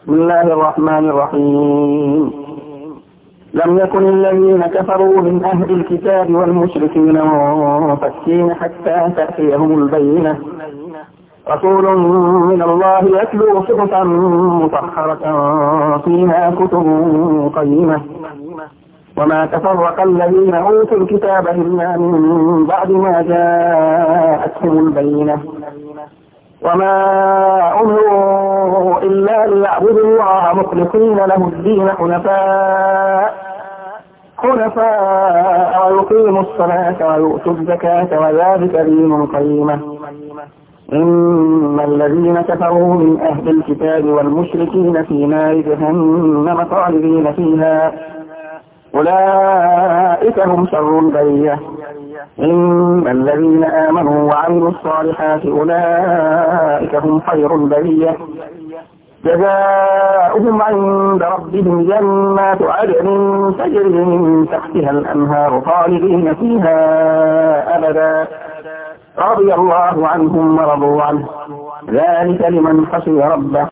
بسم الله الرحمن الرحيم. لم يكن الذين كفروا من أهل الكتاب والمشركين منفكين حتى تأتيهم البينة. رسول من الله يتلو صحفا مطهرة فيها كتب قيمة. وما تفرق الذين أوتوا الكتاب إلا من بعد ما جاءتهم البينة. وما أمروا إلا ليعبدوا الله مخلصين له الدين حنفاء ويقيموا الصلاة ويؤتوا الزكاة وذلك دين القيمة. إن الذين كفروا من أهل الكتاب والمشركين في نار جهنم خالدين فيها أولئك هم شر البرية. إن الذين آمنوا وعملوا الصالحات أولئك هم خير البرية. جزاؤهم عند ربهم جنات عدن تجري من تحتها الأنهار خالدين فيها أبدا رضي الله عنهم ورضوا عنه ذلك لمن خشي ربه.